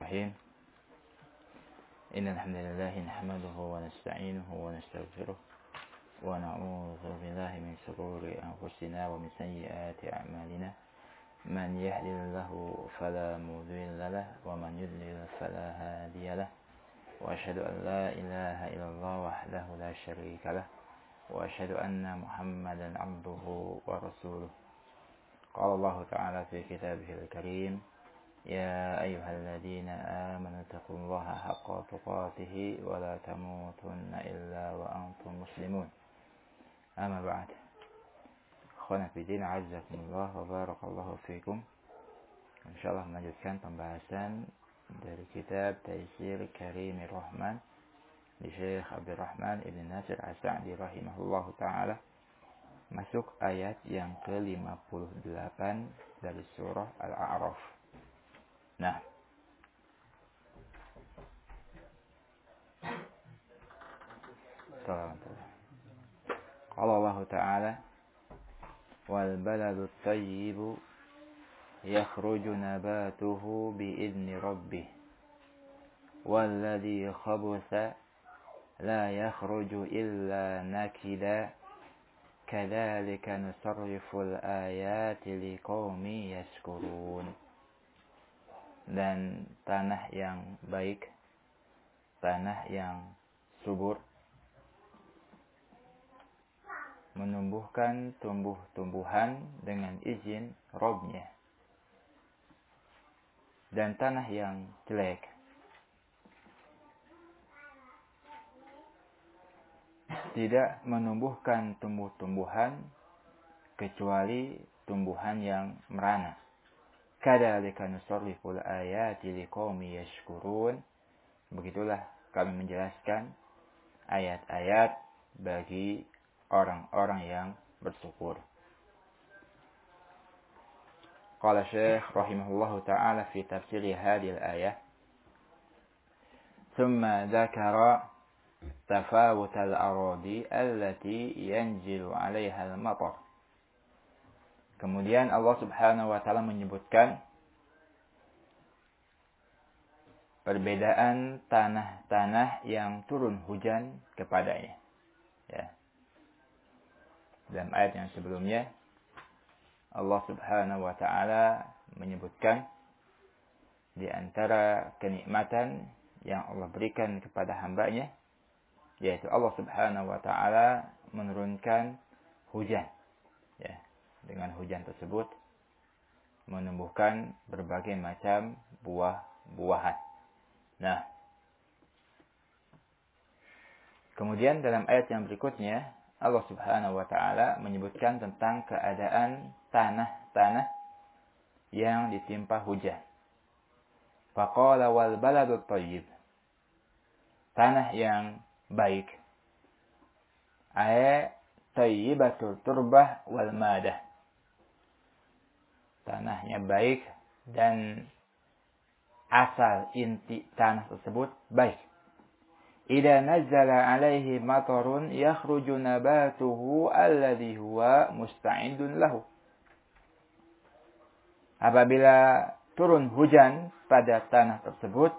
Bismillahirrahmanirrahim. Innal hamdalillah nahmaduhu wa nasta'inuhu wa nastaghfiruh wa na'udzu billahi min shururi anfusina wa min sayyiati a'malina. Man yahdihillahu fala mudilla lahu wa man yudlil fala hadiya lahu. Wa asyhadu an la ilaha illallah wahdahu la syarika lahu wa asyhadu anna Muhammadan 'abduhu wa rasuluh. Qala Allah ta'ala fi kitabihil karim: Ya ayyuhalladzina amanu taqullaha haqqa tuqatih wa la tamutunna illa wa antum muslimun. Amma ba'd. Ikhwana fi din, azzakumullah wa barakallahu fikum. Insyaallah melanjutkan pembahasan dari kitab Taysir Karimir Rahman di Syekh Abdurrahman Ibn Nasir As-Sa'di rahimahullahu taala. Masuk ayat yang ke-58 dari surah Al-A'raf. Nah, qala Allah Ta'ala: wal baladu tayyibu yakhruju nabatuhu bi'izni rabbih walladhi khabutha la yakhruju illa nakida kadzalika nusarriful ayati liqaumin yashkurun. Dan tanah yang baik, tanah yang subur, menumbuhkan tumbuh-tumbuhan dengan izin Rabb-nya. Dan tanah yang jelek tidak menumbuhkan tumbuh-tumbuhan kecuali tumbuhan yang merana. Kadzalika nusarriful ayati liqaumin yashkurun. Begitulah kami menjelaskan ayat-ayat bagi orang-orang yang bersyukur. Qala Syekh rahimahullahu ta'ala fi tafsir hadhihi al-ayah: thumma dzakara tafawut al-aradi allati yanzilu 'alayha al-matar. Kemudian Allah Subhanahu wa taala menyebutkan perbedaan tanah-tanah yang turun hujan kepadanya. Ya. Dalam ayat yang sebelumnya Allah Subhanahu wa taala menyebutkan di antara kenikmatan yang Allah berikan kepada hamba-Nya, yaitu Allah Subhanahu wa taala menurunkan hujan. Ya. Dengan hujan tersebut menumbuhkan berbagai macam buah-buahan. Nah, kemudian dalam ayat yang berikutnya Allah Subhanahu wa taala menyebutkan tentang keadaan tanah-tanah yang ditimpa hujan. Faqala wal baladut thayyib. Tanah yang baik. Ay thayyibatul turbah wal madah. Tanahnya baik dan asal inti tanah tersebut baik. Idza nazzala alaihi matarun yakhruju nabatuhu alladhi huwa musta'idun lahu. Apabila turun hujan pada tanah tersebut,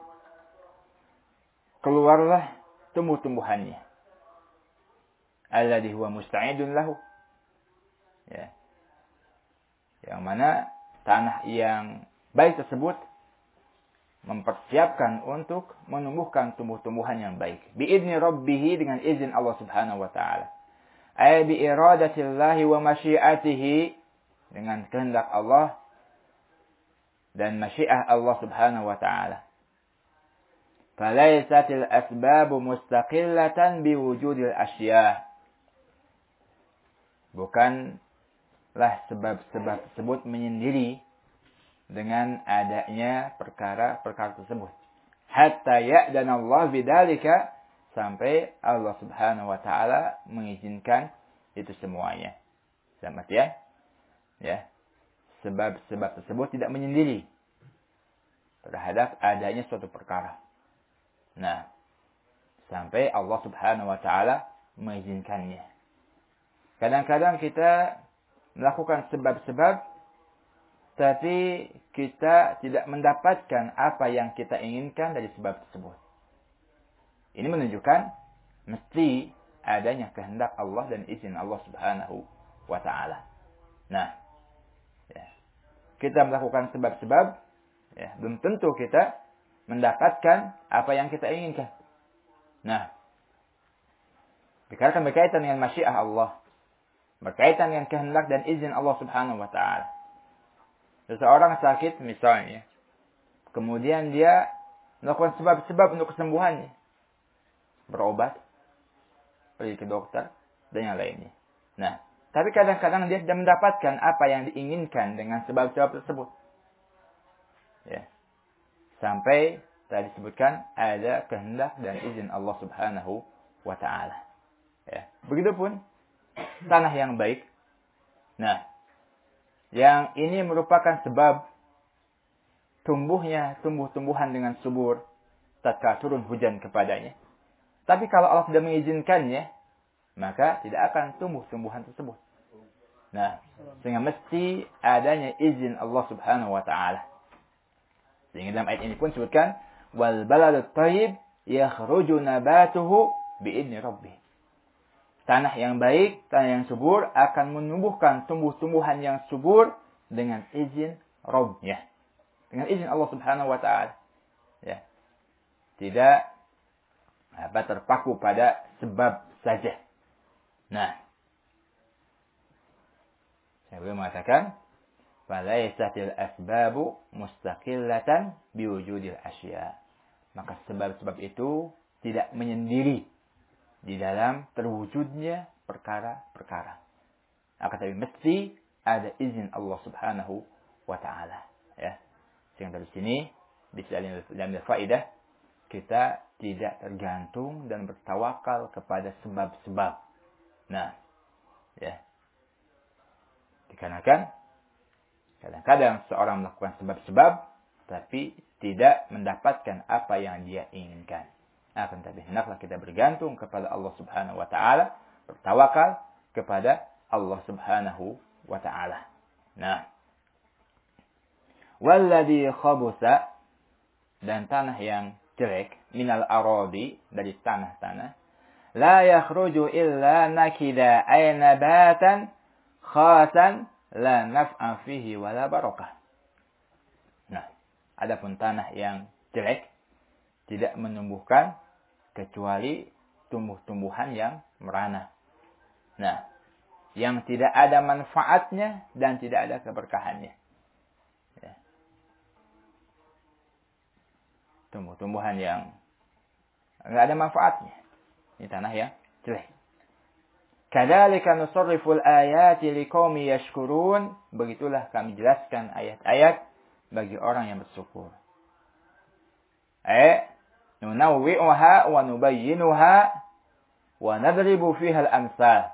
keluarlah tumbuh-tumbuhannya. Alladhi huwa musta'idun lahu. Ya. Yang mana tanah yang baik tersebut mempersiapkan untuk menumbuhkan tumbuh-tumbuhan yang baik. Bi'izni Rabbih, dengan izin Allah Subhanahu wa taala. Ay bi iradatillahi wa masyiatihi, dengan kehendak Allah dan masyiah Allah Subhanahu wa taala. Falaysatil asbabu mustaqillatan biwujudil asya'. Bukanlah sebab-sebab tersebut menyendiri dengan adanya perkara-perkara tersebut. Hatta ya'dana Allah bidzalika, sampai Allah Subhanahu wa taala mengizinkan itu semuanya. Dalam artian, ya, sebab-sebab tersebut tidak menyendiri terhadap adanya suatu perkara. Nah, sampai Allah Subhanahu wa taala mengizinkannya. Kadang-kadang kita melakukan sebab-sebab tapi kita tidak mendapatkan apa yang kita inginkan dari sebab tersebut. Ini menunjukkan mesti adanya kehendak Allah dan izin Allah Subhanahu wa ta'ala. Nah, ya, kita melakukan sebab-sebab, ya, belum tentu kita mendapatkan apa yang kita inginkan. Nah, dikarenakan berkaitan dengan masyiah Allah, berkaitan dengan kehendak dan izin Allah Subhanahu wa ta'ala. Seseorang sakit misalnya, kemudian dia melakukan sebab-sebab untuk kesembuhannya. Berobat, pergi ke dokter, dan yang lainnya. Nah, tapi kadang-kadang dia tidak mendapatkan apa yang diinginkan dengan sebab-sebab tersebut. Ya. Sampai tadi disebutkan ada kehendak dan izin Allah Subhanahu wa ta'ala. Ya. Begitupun tanah yang baik. Nah, yang ini merupakan sebab tumbuhnya tumbuh-tumbuhan dengan subur tatkala turun hujan kepadanya. Tapi kalau Allah tidak mengizinkannya, maka tidak akan tumbuh tumbuhan tersebut. Nah, sehingga mesti adanya izin Allah Subhanahu wa ta'ala. Sehingga dalam ayat ini pun disebutkan wal baladut thayyib yakhruju nabatuhu bi'idzni rabbih. Tanah yang baik, tanah yang subur akan menumbuhkan tumbuh-tumbuhan yang subur dengan izin Rabb-nya. Dengan izin Allah Subhanahu wa ta'ala. Ya. Tidak terpaku pada sebab saja. Nah, saya boleh mengatakan falaysatil asbabu mustaqillatan biwujudil asya. Maka sebab-sebab itu tidak menyendiri di dalam terwujudnya perkara-perkara. Akan tetapi mesti ada izin Allah Subhanahu wa ta'ala. Ya. Sehingga dari sini dalam faedah kita tidak tergantung dan bertawakal kepada sebab-sebab. Nah, ya. Dikarenakan kadang-kadang seorang melakukan sebab-sebab tapi tidak mendapatkan apa yang dia inginkan. Akan tetapi hendaklah kita bergantung kepada Allah Subhanahu wa ta'ala, bertawakal kepada Allah Subhanahu wa ta'ala. Nah, walladhi khabusa, dan tanah yang jelek, minal aradi, dari tanah-tanah, la yakhruju illa nakida ay nabatan khasan la naf'a fihi wala barakah. Nah, adapun tanah yang jelek tidak menumbuhkan kecuali tumbuh-tumbuhan yang merana. Nah, yang tidak ada manfaatnya dan tidak ada keberkahannya. Ya. Tumbuh-tumbuhan yang enggak ada manfaatnya. Ini tanah yang jelek. Kadzalika nusarriful ayati liqaumi yashkurun. Begitulah kami jelaskan ayat-ayat bagi orang yang bersyukur. Nunawwi'uha wa nubayyinuha wa nadribu fiha al-amsal.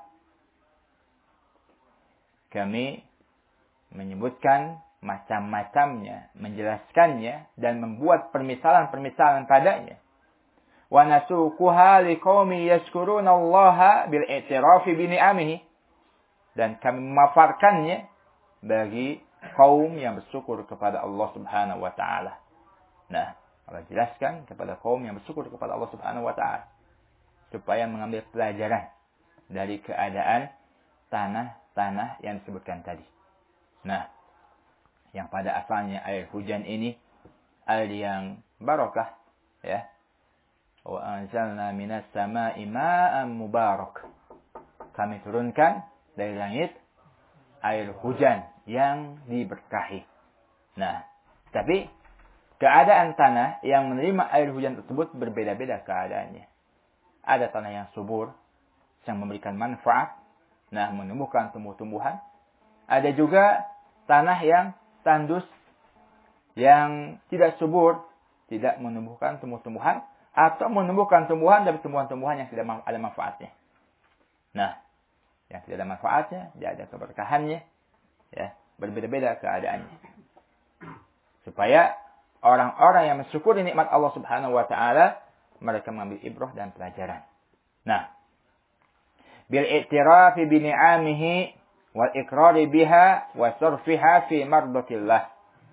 Kami menyebutkan macam-macamnya, menjelaskannya dan membuat permisalan-permisalan padanya. Wa nasuquha liqaumi yashkuruna Allah bil i'tirafi bi ni'amihi. Dan kami memaparkannya bagi kaum yang bersyukur kepada Allah Subhanahu wa ta'ala. Nah, Allah jelaskan kepada kaum yang bersyukur kepada Allah Subhanahu wa ta'ala supaya mengambil pelajaran dari keadaan tanah-tanah yang disebutkan tadi. Nah, yang pada asalnya air hujan ini air yang barakah, ya. Wa anzalna minas sama'i ma'an mubarak. Kami turunkan dari langit air hujan yang diberkahi. Nah, tapi keadaan tanah yang menerima air hujan tersebut berbeda-beda keadaannya. Ada tanah yang subur, yang memberikan manfaat, nah menumbuhkan tumbuh-tumbuhan. Ada juga tanah yang tandus, yang tidak subur, tidak menumbuhkan tumbuh-tumbuhan, atau menumbuhkan tumbuhan dari tumbuhan-tumbuhan yang tidak ada manfaatnya. Nah, yang tidak ada manfaatnya, tidak ada keberkahannya, ya, berbeda-beda keadaannya. Supaya orang-orang yang mensyukuri nikmat Allah Subhanahu wa ta'ala, mereka mengambil ibrah dan pelajaran. Nah, bil i'tirafi bi ni'amihi, wal iqrari biha wa sarfiha fi mardatillah.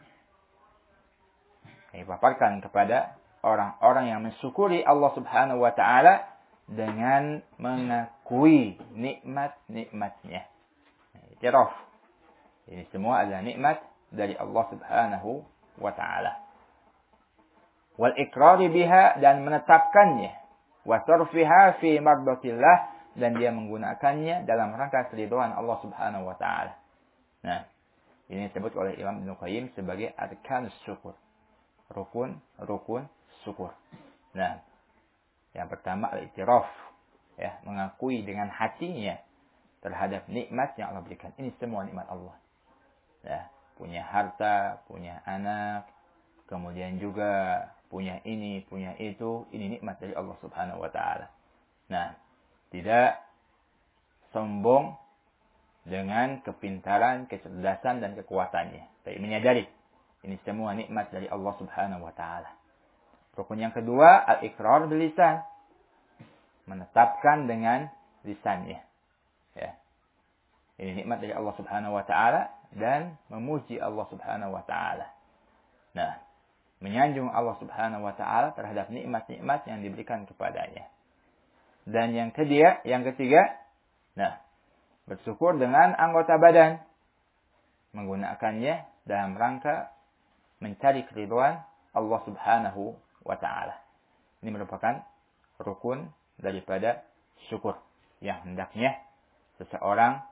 Ini paparkan kepada orang-orang yang mensyukuri Allah Subhanahu wa taala dengan mengakui nikmat-nikmatnya. I'tiraf. Ini semua adalah nikmat dari Allah Subhanahu wa taala. Wal iqrari biha, dan menetapkannya. Wa sarfiha fi mardatillah, dan dia menggunakannya dalam rangka keridhaan Allah Subhanahu wa taala. Nah, ini disebut oleh Imam Ibnu Qayyim sebagai arkanus syukur. Rukun syukur. Nah, yang pertama al-i'tiraf, ya, mengakui dengan hatinya terhadap nikmat yang Allah berikan. Ini semua nikmat Allah. Ya, punya harta, punya anak, kemudian juga punya ini, punya itu, ini nikmat dari Allah Subhanahu wa taala. Nah, tidak sombong dengan kepintaran, kecerdasan dan kekuatannya. Tapi menyadari ini semua nikmat dari Allah Subhanahu wa taala. Rukun yang kedua, al-iqrar bil lisan. Menetapkan dengan lisannya. Ya. Ini nikmat dari Allah Subhanahu wa taala dan memuji Allah Subhanahu wa taala. Nah, menyanjung Allah Subhanahu wa taala terhadap nikmat-nikmat yang diberikan kepadanya. Dan yang ketiga, nah, bersyukur dengan anggota badan. Menggunakannya dalam rangka mencari keridhaan Allah Subhanahu wa taala. Ini merupakan rukun daripada syukur yang hendaknya seseorang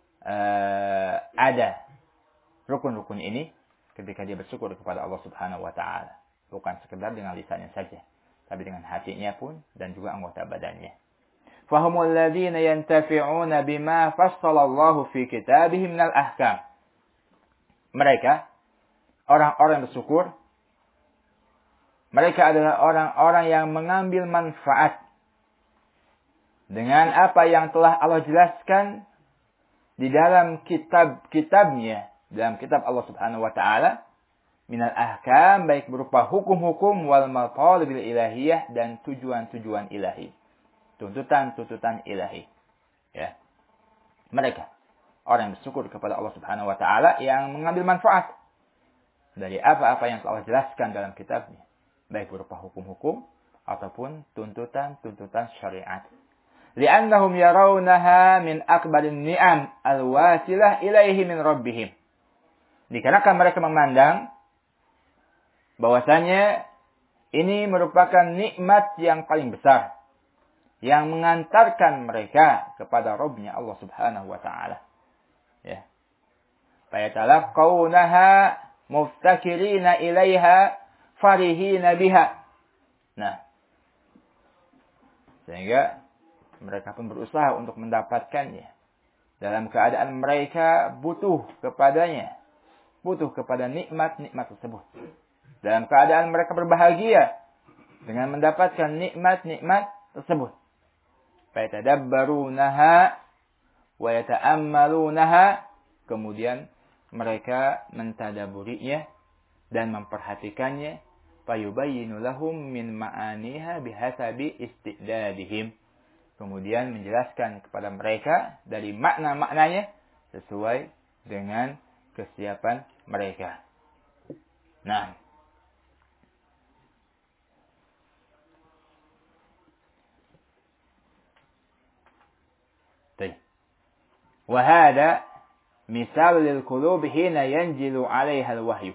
ada rukun-rukun ini ketika dia bersyukur kepada Allah Subhanahu wa taala. Bukan sekedar dengan lisannya saja, tapi dengan hatinya pun dan juga anggota badannya. Fahumul ladzina yantafi'una bima fassalallahu fi kitabihi minal ahkam. Mereka orang-orang yang bersyukur, mereka adalah orang-orang yang mengambil manfaat dengan apa yang telah Allah jelaskan di dalam kitab-kitabnya, dalam kitab Allah Subhanahu wa taala, minal ahkam, baik berupa hukum-hukum wal matalibil ilahiyah, dan tujuan-tujuan ilahi, tuntutan-tuntutan ilahi. Ya. Mereka orang yang bersyukur kepada Allah Subhanahu wa taala yang mengambil manfaat dari apa-apa yang telah jelaskan dalam kitabnya, baik berupa hukum-hukum ataupun tuntutan-tuntutan syariat. Li'annahum yarawnaha min akbarin ni'am al-wasilah ilaihi min rabbihim. Dikarenakan mereka memandang bahwasanya ini merupakan nikmat yang paling besar yang mengantarkan mereka kepada Rabb-nya Allah Subhanahu wa taala. Ya. Fayatalaqawnaha muftakirina ilaiha farihina biha. Nah, sehingga mereka pun berusaha untuk mendapatkannya dalam keadaan mereka butuh kepadanya, butuh kepada nikmat-nikmat tersebut. Dalam keadaan mereka berbahagia dengan mendapatkan nikmat-nikmat tersebut. Fayatadabbarunaha wa yata'ammalunaha, kemudian mereka mentadaburinya dan memperhatikannya, fayubayyinu lahum min ma'aniha bihasabi istidadihim, kemudian menjelaskan kepada mereka dari makna-maknanya sesuai dengan kesiapan mereka. Nah, wahada misal lil qulub hina yanjilu 'alaiha al-wahyu.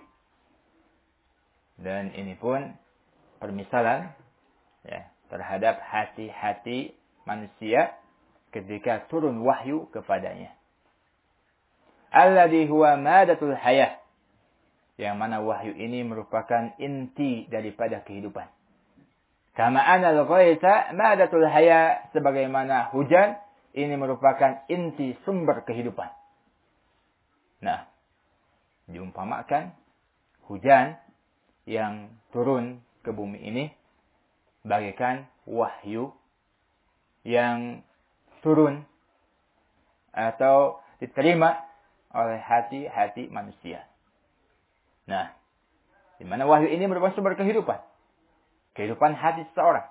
Dan ini pun permisalan, ya, terhadap hati-hati manusia ketika turun wahyu kepadanya. Alladhi huwa madatul hayah, yang mana wahyu ini merupakan inti daripada kehidupan. Kama anal ghaitha madatul hayah, sebagaimana hujan ini merupakan inti sumber kehidupan. Nah, diumpamakan hujan yang turun ke bumi ini bagaikan wahyu yang turun atau diterima oleh hati-hati manusia. Nah, di mana wahyu ini merupakan sumber kehidupan, kehidupan hati seseorang.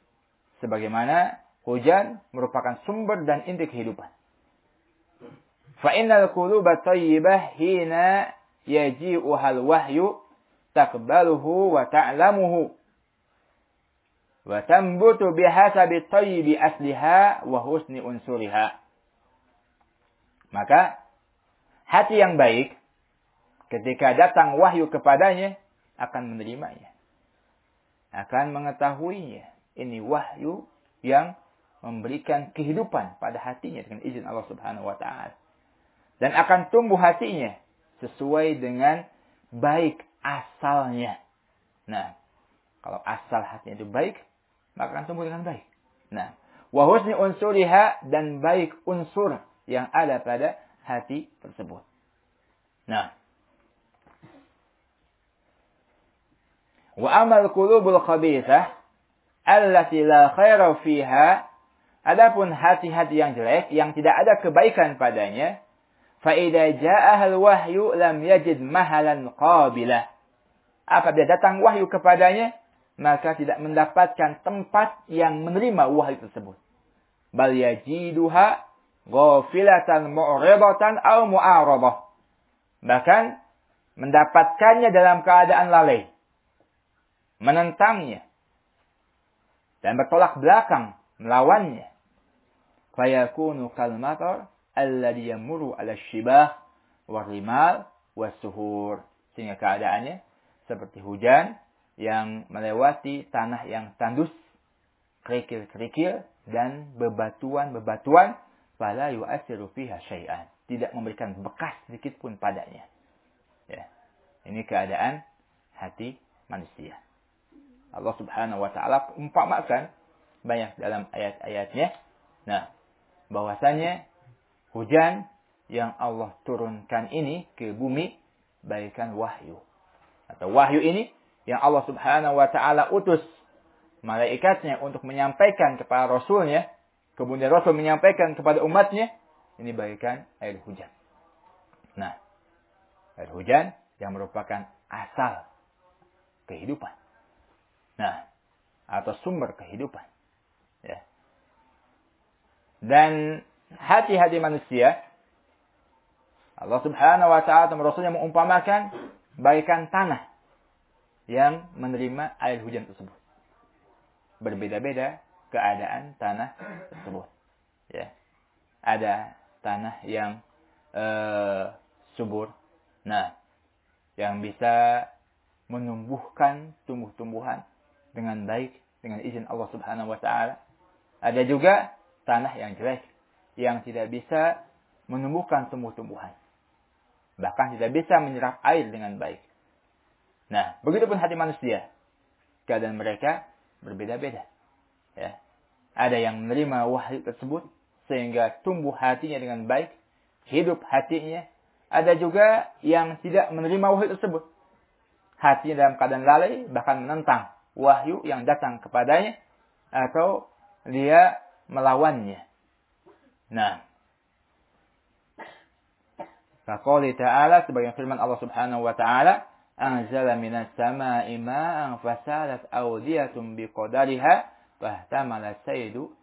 Sebagaimana hujan merupakan sumber dan inti kehidupan. Fa innal quluba thayyibah hina yaji'uhal wahyu taqbaluhu wa ta'lamuhu wa tambutu bihasabi thayyibi asliha wa husni unsuriha. Maka hati yang baik ketika datang wahyu kepadanya akan menerimanya, akan mengetahuinya. Ini wahyu yang memberikan kehidupan pada hatinya dengan izin Allah Subhanahu wa taala. Dan akan tumbuh hatinya sesuai dengan baik asalnya. Nah, kalau asal hatinya itu baik, maka akan tumbuh dengan baik. Nah, wa husni unsuriha, dan baik unsur yang ada pada hati tersebut. Nah, wa amal qulubul khabithah allati la khaira fiha, adapun hati-hati yang jelek yang tidak ada kebaikan padanya, fa idza ja'ahal wahyu lam yajid mahalan qabilah, apabila datang wahyu kepadanya maka tidak mendapatkan tempat yang menerima wahyu tersebut. Bal yajiduha ghafilatan mu'ridatan aw mu'aradah, bahkan mendapatkannya dalam keadaan lalai, menentangnya dan bertolak belakang melawannya. Fayakunu kal matar alladhi yamurru 'ala syibah warimal wasuhur, sehingga keadaannya seperti hujan yang melewati tanah yang tandus, kerikil-kerikil dan bebatuan-bebatuan, fala yu'athiru fiha syai'an, tidak memberikan bekas sedikit pun padanya. Ya. Ini keadaan hati manusia. Allah Subhanahu wa taala umpamakan banyak dalam ayat-ayatnya. Nah, bahwasanya hujan yang Allah turunkan ini ke bumi bagaikan wahyu. Atau wahyu ini yang Allah Subhanahu wa taala utus malaikatnya untuk menyampaikan kepada rasulnya, kemudian rasul menyampaikan kepada umatnya, ini bagaikan air hujan. Nah, air hujan yang merupakan asal kehidupan. Nah, atau sumber kehidupan. Ya. Dan hati-hati manusia, Allah Subhanahu wa taala dan Rasulnya mengumpamakan bagaikan tanah yang menerima air hujan tersebut. Berbeda-beda keadaan tanah tersebut. Ya. Ada tanah yang subur. Nah, yang bisa menumbuhkan tumbuh-tumbuhan dengan baik, dengan izin Allah Subhanahu wa taala. Ada juga tanah yang jelek, yang tidak bisa menumbuhkan tumbuh-tumbuhan. Bahkan tidak bisa menyerap air dengan baik. Nah, begitupun hati manusia. Keadaan mereka berbeda-beda. Ya. Ada yang menerima wahyu tersebut sehingga tumbuh hatinya dengan baik, hidup hatinya. Ada juga yang tidak menerima wahyu tersebut. Hatinya dalam keadaan lalai, bahkan menentang wahyu yang datang kepadanya, atau dia melawannya. Nah, faqala ta'ala, sebagian firman Allah Subhanahu wa taala, anzala minas sama'i ma'an fasalat awdiyatun biqadariha fahtamala saylu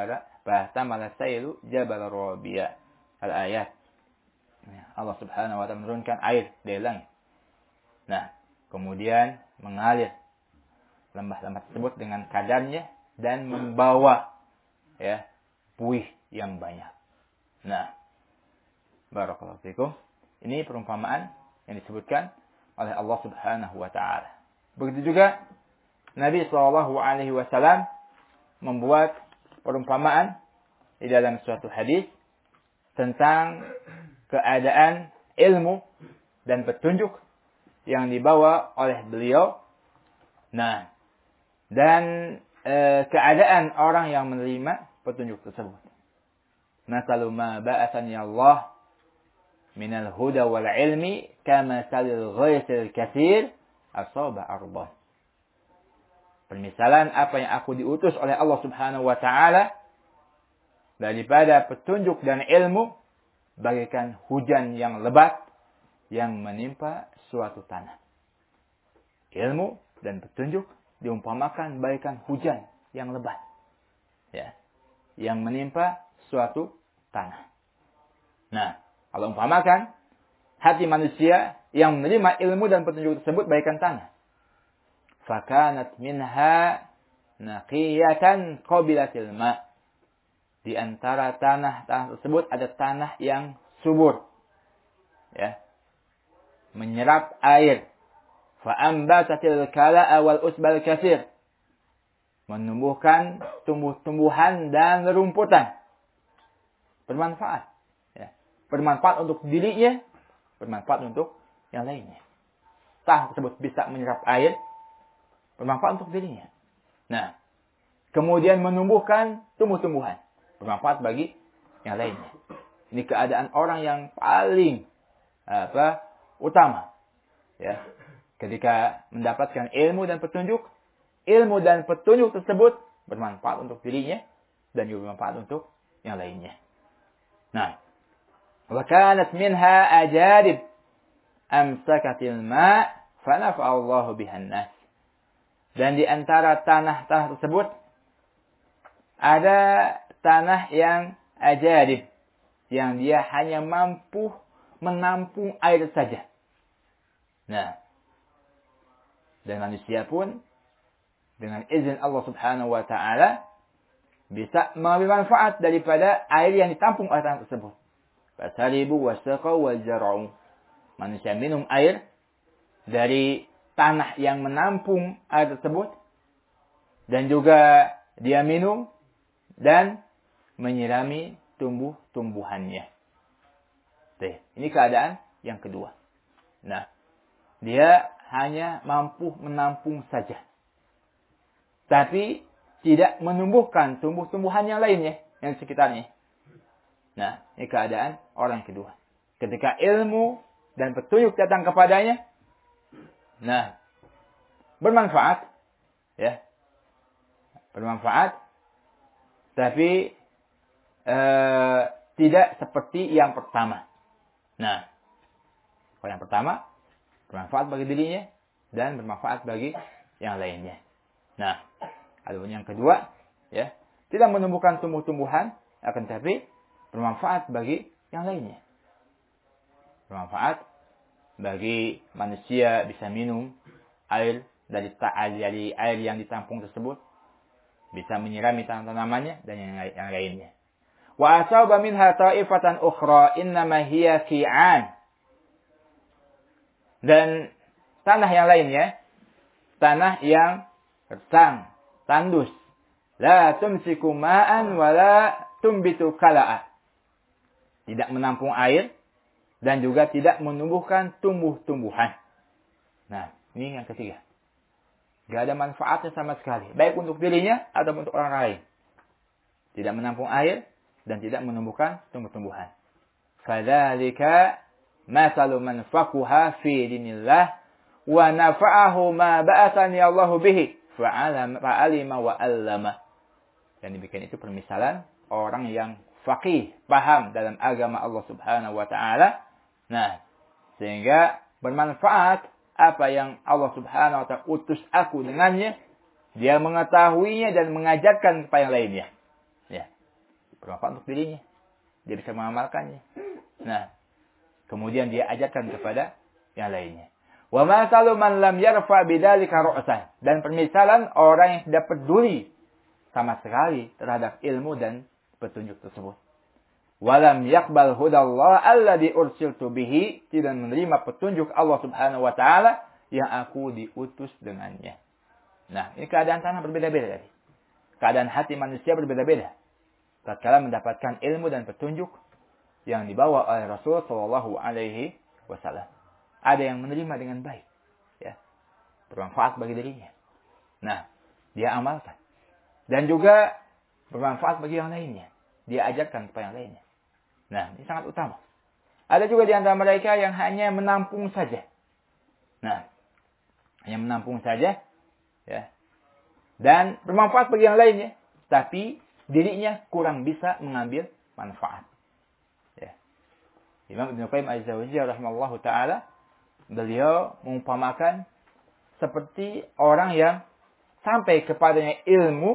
jabala rabiya. Al-ayat. Allah Subhanahu wa taala menurunkan air dari langit. Nah, kemudian mengalir lembah-lembah tersebut dengan kadarnya dan membawa buih yang banyak. Nah, barakallahu fikum. Ini perumpamaan yang disebutkan oleh Allah Subhanahu wa taala. Begitu juga Nabi sallallahu alaihi wasallam membuat perumpamaan di dalam suatu hadis tentang keadaan ilmu dan petunjuk yang dibawa oleh beliau. Nah, dan keadaan orang yang menerima petunjuk tersebut. Masalu ma ba'athani Allah minal huda wal ilmi kama salil ghaisil katsir asaba arban. Permisalan apa yang aku diutus oleh Allah Subhanahu wa taala daripada petunjuk dan ilmu bagaikan hujan yang lebat yang menimpa suatu tanah. Ilmu dan petunjuk diumpamakan bagaikan hujan yang lebat, ya, yang menimpa suatu tanah. Nah, Allah umpamakan hati manusia yang menerima ilmu dan petunjuk tersebut bagaikan tanah. Fakanat minha naqiyatan qabilatil ma. Di antara tanah tersebut ada tanah yang subur. Ya. Menyerap air. Fa'ambatatil kala'a wal usbal katsir. Menumbuhkan tumbuh-tumbuhan dan rerumputan. Bermanfaat. Ya. Bermanfaat untuk dirinya, bermanfaat untuk yang lainnya. Tanah tersebut bisa menyerap air, bermanfaat untuk dirinya. Nah, kemudian menumbuhkan tumbuh-tumbuhan, bermanfaat bagi yang lainnya. Ini keadaan orang yang paling utama. Ya. Ketika mendapatkan ilmu dan petunjuk tersebut bermanfaat untuk dirinya dan juga bermanfaat untuk yang lainnya. Nah, wa kanat minha ajarib amsakatil ma' fa nafa'allahu bihan nas. Dan di antara tanah-tanah tersebut ada tanah yang ajarib, yang dia hanya mampu menampung air saja. Nah, dan manusia pun dengan izin Allah Subhanahu wa taala bisa mengambil manfaat daripada air yang ditampung oleh tanah tersebut. Fasaribu wasaqaw wazar'u. Manusia minum air dari tanah yang menampung air tersebut dan juga dia minum dan menyirami tumbuh-tumbuhannya. Ini keadaan yang kedua. Nah, dia hanya mampu menampung saja. Tapi tidak menumbuhkan tumbuh-tumbuhan yang lainnya, yang sekitarnya. Nah, ini keadaan orang yang kedua. Ketika ilmu dan petunjuk datang kepadanya, nah, bermanfaat, ya, bermanfaat, tapi tidak seperti yang pertama. Nah, kalau yang pertama, bermanfaat bagi dirinya dan bermanfaat bagi yang lainnya. Nah, adapun yang kedua, ya, tidak menumbuhkan tumbuh-tumbuhan, akan tetapi bermanfaat bagi yang lainnya. Bermanfaat bagi manusia bisa minum air dari air yang ditampung tersebut, bisa menyirami tanamannya dan yang lainnya. Wa asaba minha ta'ifatan ukhra innama hiya fi'an. Dan tanah yang lainnya, tanah yang gersang, tandus, la tumsiku ma'an wa la tumbitu kala'a. Tidak menampung air dan juga tidak menumbuhkan tumbuh-tumbuhan. Nah, ini yang ketiga. Gak ada manfaatnya sama sekali, baik untuk dirinya atau untuk orang lain. Tidak menampung air dan tidak menumbuhkan tumbuh-tumbuhan. Fadzalika masalu man faquha fi dinillah wa nafa'ahu ma ba'athani Allahu bihi fa'alima wa 'allama. Dan demikian itu permisalan orang yang faqih, paham dalam agama Allah Subhanahu wa taala. Nah, sehingga bermanfaat apa yang Allah Subhanahu wa taala utus aku dengannya, dia mengetahuinya dan mengajarkan kepada yang lainnya. Ya. Bermanfaat untuk dirinya. Dia bisa mengamalkannya. Nah, kemudian dia ajarkan kepada yang lainnya. Wa masalu man lam yarfa bidzalika ra'san. Dan permisalan orang yang tidak peduli sama sekali terhadap ilmu dan petunjuk tersebut. Walam yaqbal hudallah alladhi ursiltu bihi. Tidak menerima petunjuk Allah Subhanahu wa taala yang aku diutus dengannya. Nah, ini keadaan tanah berbeda-beda tadi. Keadaan hati manusia berbeda-beda. Tatkala mendapatkan ilmu dan petunjuk yang dibawa oleh Rasul sallallahu alaihi wasallam. Ada yang menerima dengan baik, ya. Bermanfaat bagi dirinya. Nah, dia amalkan. Dan juga bermanfaat bagi yang lainnya. Dia ajarkan kepada yang lainnya. Nah, ini sangat utama. Ada juga di antara mereka yang hanya menampung saja. Nah, hanya menampung saja, ya. Dan bermanfaat bagi yang lainnya, tapi dirinya kurang bisa mengambil manfaat. Ya. Imam Ibnu Qayyim Az-Zawjiyah rahimahullahu taala, beliau mengumpamakan seperti orang yang sampai kepadanya ilmu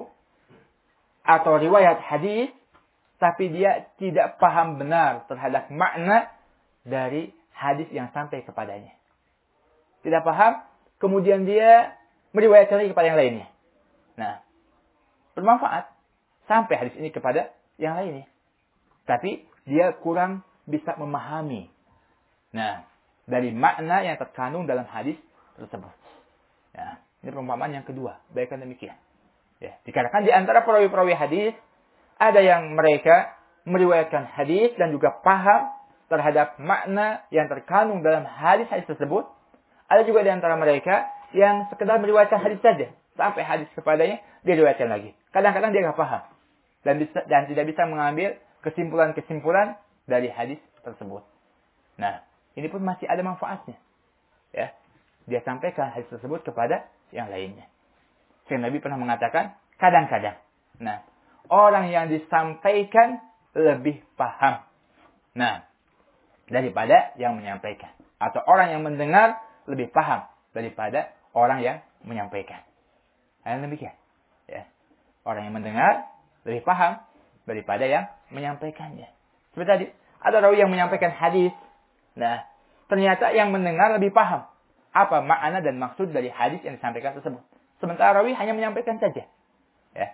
atau riwayat hadis, tapi dia tidak paham benar terhadap makna dari hadis yang sampai kepadanya. Tidak paham, kemudian dia meriwayatkan lagi kepada yang lainnya. Nah, bermanfaat sampai hadis ini kepada yang lainnya. Tapi dia kurang bisa memahami. Nah, dari makna yang terkandung dalam hadis tersebut. Ya, ini perumpamaan yang kedua. Baikkan demikian. Ya, dikarenakan di antara perawi-perawi hadis ada yang mereka meriwayatkan hadis dan juga paham terhadap makna yang terkandung dalam hadis-hadis tersebut. Ada juga di antara mereka yang sekedar meriwayatkan hadis saja. Sampai hadis kepadanya, dia riwayatkan lagi. Kadang-kadang dia nggak paham. Dan tidak bisa mengambil kesimpulan-kesimpulan dari hadis tersebut. Nah, ini pun masih ada manfaatnya. Ya, dia sampaikan hadis tersebut kepada yang lainnya. Sehingga Nabi pernah mengatakan, kadang-kadang. Nah, orang yang disampaikan lebih paham. Nah, daripada yang menyampaikan. Atau orang yang mendengar lebih paham daripada orang yang menyampaikan. Hal demikian. Ya. Orang yang mendengar lebih paham daripada yang menyampaikannya. Seperti tadi, ada rawi yang menyampaikan hadis. Nah, ternyata yang mendengar lebih paham apa makna dan maksud dari hadis yang disampaikan tersebut. Sementara rawi hanya menyampaikan saja. Ya.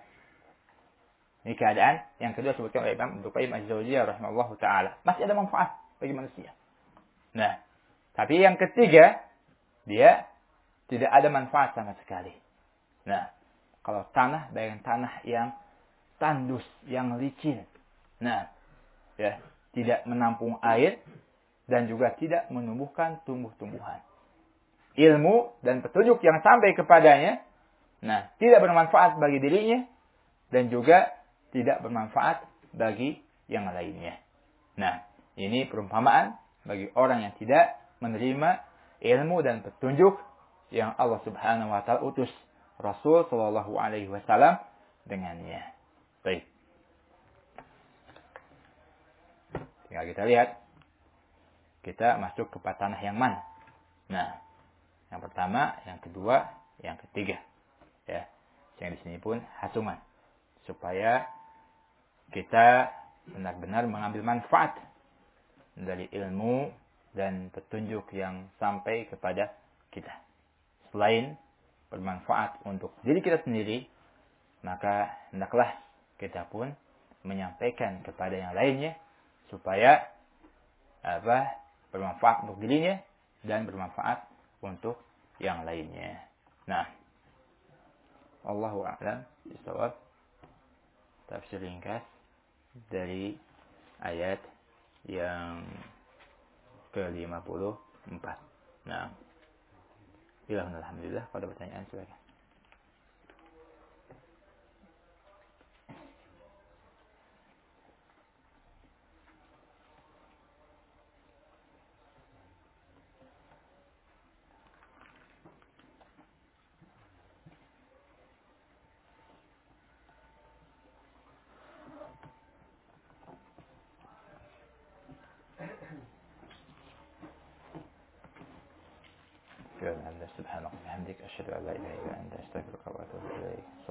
Ini keadaan yang kedua disebutkan oleh Imam Ibnu Qayyim Az-Jauziyah rahimahullahu taala. Masih ada manfaat bagi manusia. Nah, tapi yang ketiga, dia tidak ada manfaat sama sekali. Nah, kalau tanah, bayangkan tanah yang tandus, yang licin. Nah, ya, tidak menampung air dan juga tidak menumbuhkan tumbuh-tumbuhan. Ilmu dan petunjuk yang sampai kepadanya, nah, tidak bermanfaat bagi dirinya dan juga tidak bermanfaat bagi yang lainnya. Nah, ini perumpamaan bagi orang yang tidak menerima ilmu dan petunjuk yang Allah Subhanahu wa taala utus Rasul sallallahu alaihi wasallam dengannya. Baik. Tinggal kita lihat. Kita masuk ke tanah yang mana? Nah, yang pertama, yang kedua, yang ketiga. Ya. Yang di sini pun hasungan. Supaya kita benar-benar mengambil manfaat dari ilmu dan petunjuk yang sampai kepada kita. Selain bermanfaat untuk diri kita sendiri, maka hendaklah kita pun menyampaikan kepada yang lainnya supaya bermanfaat untuk dirinya dan bermanfaat untuk yang lainnya. Nah, Allahu a'lam bishawab. Tafsir ringkas dari ayat yang ke-54. Nah, alhamdulillah. Kalau ada pertanyaan silakan. Subhanallah, bihamdik, asyhadu an la ilaha illa anta, astaghfiruka wa atubu ilaik.